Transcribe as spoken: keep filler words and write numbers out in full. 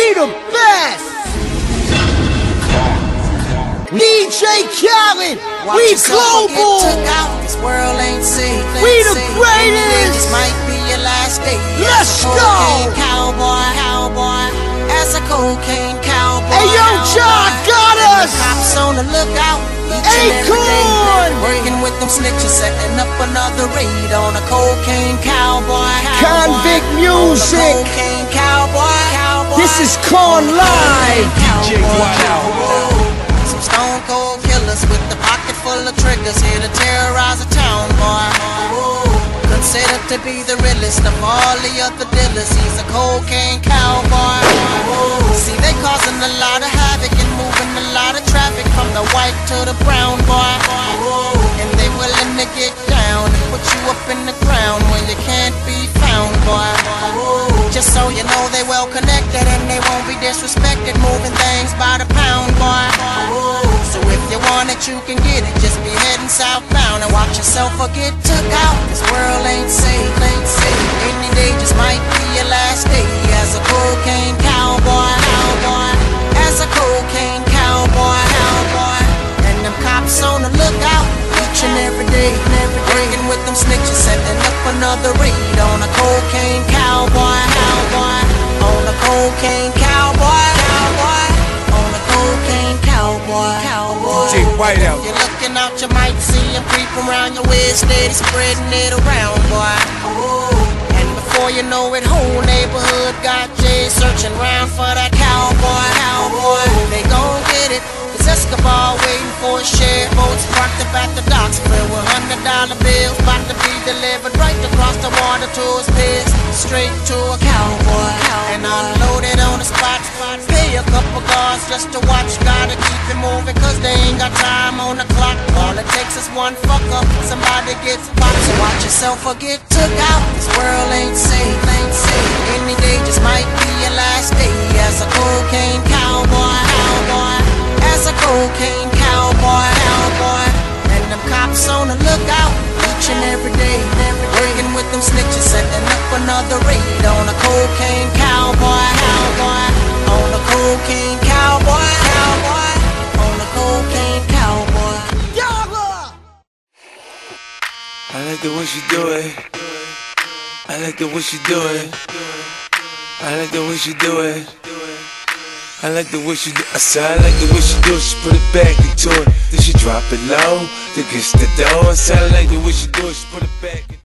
We the best. D J Khaled, we global. This world ain't safe. We the greatest. This might be your last day. Let's go. Cowboy, cowboy, as a cocaine cowboy. Hey yo, John got us. Cops on the lookout. Acorn. Working with them snitches, setting up another raid on a cocaine cowboy. Convict music. Cocaine cowboy, cowboy. This is Corn Live. D J Some stone cold killers with the pocket full of triggers, here to terrorize a town, boy. Considered to be the realest of all the other dealers, he's a cocaine cowboy. See, they causing a lot of havoc and moving a lot of traffic from the white to the brown, boy. And they willing to get down and put you up in the ground where you can't be found, boy. Just so you know, they well connected and they won't be disrespected, moving things by the pound, boy. So if you want it, you can get it. Just be heading southbound and watch yourself or get took out. This world ain't safe, ain't safe. Any day just might be your last day as a cocaine cowboy, cowboy. As a cocaine cowboy, cowboy. And them cops on the lookout each and every day, every day. Working with them snitches, setting up another raid on a cocaine cowboy, cowboy. On a cocaine cowboy, cowboy. On a cocaine cowboy, cowboy. D J Whiteout. If you're looking out, you might see him creep around your way, steady spreading it around, boy. And before you know it, whole neighborhood got Jay searching round for that cowboy, cowboy. They gon' get it. It's Escobar waiting for a share. Boats parked up at the docks filled with hundred dollar bills, about to be delivered right across the water to his biz, straight to a cowboy, and unloaded on the spot. Pay a couple guards just to watch, gotta keep it moving cause they ain't got time on the clock. All it takes is one fuck up, somebody gets popped. So watch yourself or get took out. This world ain't safe, ain't safe. Any day just might be your last day as a cocaine cowboy, cowboy. As a cocaine cowboy, cowboy. And them cops on the lookout each and every day, every day. Working with them snitches, setting up another raid on a cocaine cowboy, cowboy. On a cocaine cowboy, cowboy. On a cocaine cowboy. I like the way she do it. I like the way she do it. I like the way she do it. I like the way she do it. I said I like the way she do it. She put it back into it. Then she drop it low. Then gets the dough. I said I like the way she do it. She put it back.